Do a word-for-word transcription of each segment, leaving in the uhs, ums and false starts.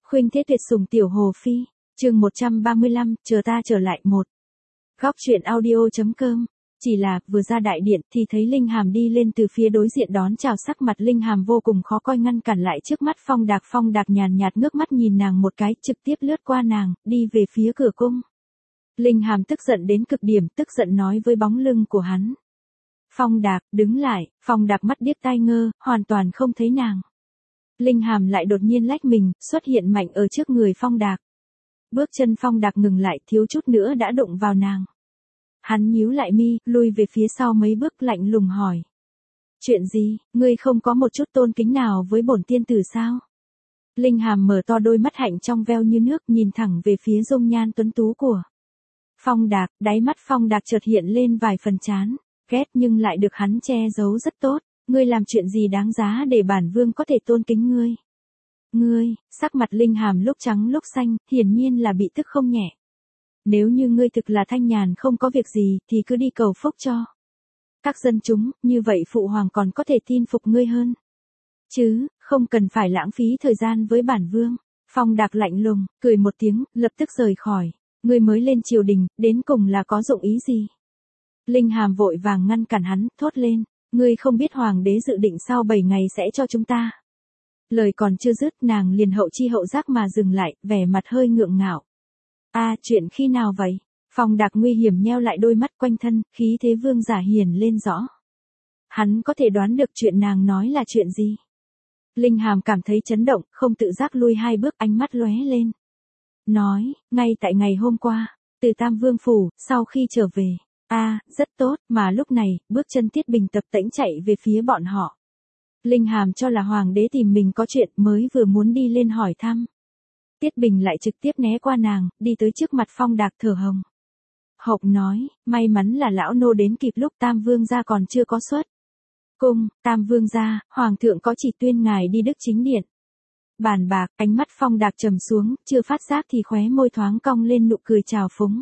Khuynh Thế Tuyệt Sủng Tiểu Hồ Phi, chương một trăm ba mươi lăm, chờ ta trở lại một. Góc truyện audio chấm com. Chỉ là, vừa ra đại điện thì thấy Linh Hàm đi lên từ phía đối diện đón chào, sắc mặt Linh Hàm vô cùng khó coi, ngăn cản lại trước mắt Phong Đạc. Phong Đạc nhàn nhạt ngước mắt nhìn nàng một cái, trực tiếp lướt qua nàng, đi về phía cửa cung. Linh Hàm tức giận đến cực điểm, tức giận nói với bóng lưng của hắn. Phong Đạc, đứng lại. Phong Đạc mắt điếc tai ngơ, hoàn toàn không thấy nàng. Linh Hàm lại đột nhiên lách mình, xuất hiện mạnh ở trước người Phong Đạc. Bước chân Phong Đạc ngừng lại, thiếu chút nữa đã đụng vào nàng. Hắn nhíu lại mi, lui về phía sau mấy bước, lạnh lùng hỏi. Chuyện gì, ngươi không có một chút tôn kính nào với bổn tiên tử sao? Linh Hàm mở to đôi mắt hạnh trong veo như nước, nhìn thẳng về phía dung nhan tuấn tú của Phong Đạc. Đáy mắt Phong Đạc chợt hiện lên vài phần chán, ghét, nhưng lại được hắn che giấu rất tốt. Ngươi làm chuyện gì đáng giá để bản vương có thể tôn kính ngươi? Ngươi, sắc mặt Linh Hàm lúc trắng lúc xanh, hiển nhiên là bị tức không nhẹ. Nếu như ngươi thực là thanh nhàn không có việc gì, thì cứ đi cầu phúc cho các dân chúng, như vậy phụ hoàng còn có thể tin phục ngươi hơn. Chứ, không cần phải lãng phí thời gian với bản vương. Phong Đạc lạnh lùng, cười một tiếng, lập tức rời khỏi. Ngươi mới lên triều đình, đến cùng là có dụng ý gì? Linh Hàm vội vàng ngăn cản hắn, thốt lên. Ngươi không biết hoàng đế dự định sau bảy ngày sẽ cho chúng ta. Lời còn chưa dứt, nàng liền hậu chi hậu giác mà dừng lại, vẻ mặt hơi ngượng ngạo. A, à, chuyện khi nào vậy? Phong Đạc nguy hiểm nheo lại đôi mắt, quanh thân khí thế vương giả hiển lên rõ. Hắn có thể đoán được chuyện nàng nói là chuyện gì. Linh Hàm cảm thấy chấn động, không tự giác lui hai bước, ánh mắt lóe lên. Nói, ngay tại ngày hôm qua, từ Tam Vương phủ, sau khi trở về. A, à, rất tốt, mà lúc này, bước chân Tiết Bình tập tễnh chạy về phía bọn họ. Linh Hàm cho là hoàng đế tìm mình có chuyện, mới vừa muốn đi lên hỏi thăm. Tiết Bình lại trực tiếp né qua nàng, đi tới trước mặt Phong Đạc thở hồng hộc nói, may mắn là lão nô đến kịp lúc Tam Vương gia còn chưa có xuất cung. Tam Vương gia, hoàng thượng có chỉ tuyên ngài đi Đức Chính Điện bàn bạc. Ánh mắt Phong Đạc trầm xuống, chưa phát giác thì khóe môi thoáng cong lên nụ cười trào phúng.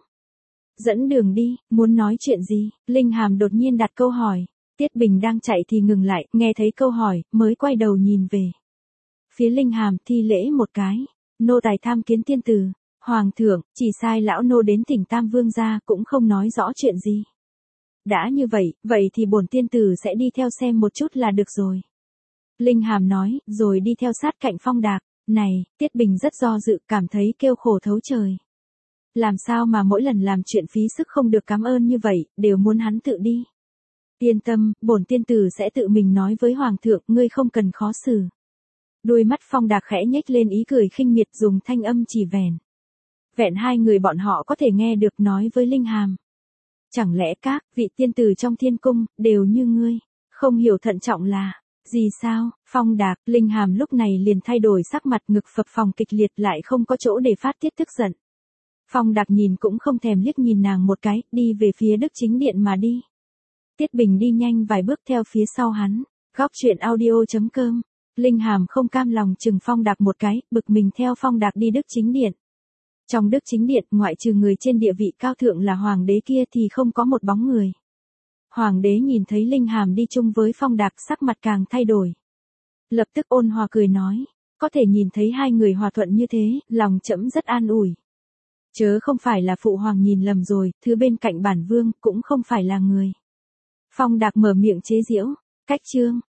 Dẫn đường đi, muốn nói chuyện gì? Linh Hàm đột nhiên đặt câu hỏi. Tiết Bình đang chạy thì ngừng lại, nghe thấy câu hỏi, mới quay đầu nhìn về phía Linh Hàm, thi lễ một cái. Nô tài tham kiến tiên tử. Hoàng thượng, chỉ sai lão nô đến thỉnh Tam Vương gia, cũng không nói rõ chuyện gì. Đã như vậy, vậy thì bổn tiên tử sẽ đi theo xem một chút là được rồi. Linh Hàm nói, rồi đi theo sát cạnh Phong Đạc. Này, Tiết Bình rất do dự, cảm thấy kêu khổ thấu trời. Làm sao mà mỗi lần làm chuyện phí sức không được cảm ơn như vậy, đều muốn hắn tự đi. Yên tâm, bổn tiên tử sẽ tự mình nói với hoàng thượng, ngươi không cần khó xử. Đôi mắt Phong Đạc khẽ nhếch lên ý cười khinh miệt, dùng thanh âm chỉ vẻn vẹn hai người bọn họ có thể nghe được, nói với Linh Hàm. Chẳng lẽ các vị tiên tử trong thiên cung đều như ngươi? Không hiểu thận trọng là gì sao? Phong Đạc. Linh Hàm lúc này liền thay đổi sắc mặt, ngực phập phồng kịch liệt, lại không có chỗ để phát tiết tức giận. Phong Đạc nhìn cũng không thèm liếc nhìn nàng một cái, đi về phía Đức Chính Điện mà đi. Tiết Bình đi nhanh vài bước theo phía sau hắn. Góc truyện audio chấm com. Linh Hàm không cam lòng chừng Phong Đạc một cái, bực mình theo Phong Đạc đi Đức Chính Điện. Trong Đức Chính Điện, ngoại trừ người trên địa vị cao thượng là hoàng đế kia thì không có một bóng người. Hoàng đế nhìn thấy Linh Hàm đi chung với Phong Đạc, sắc mặt càng thay đổi. Lập tức ôn hòa cười nói, có thể nhìn thấy hai người hòa thuận như thế, lòng trẫm rất an ủi. Chớ không phải là phụ hoàng nhìn lầm rồi, thứ bên cạnh bản vương cũng không phải là người. Phong Đạc mở miệng chế giễu, cách chương.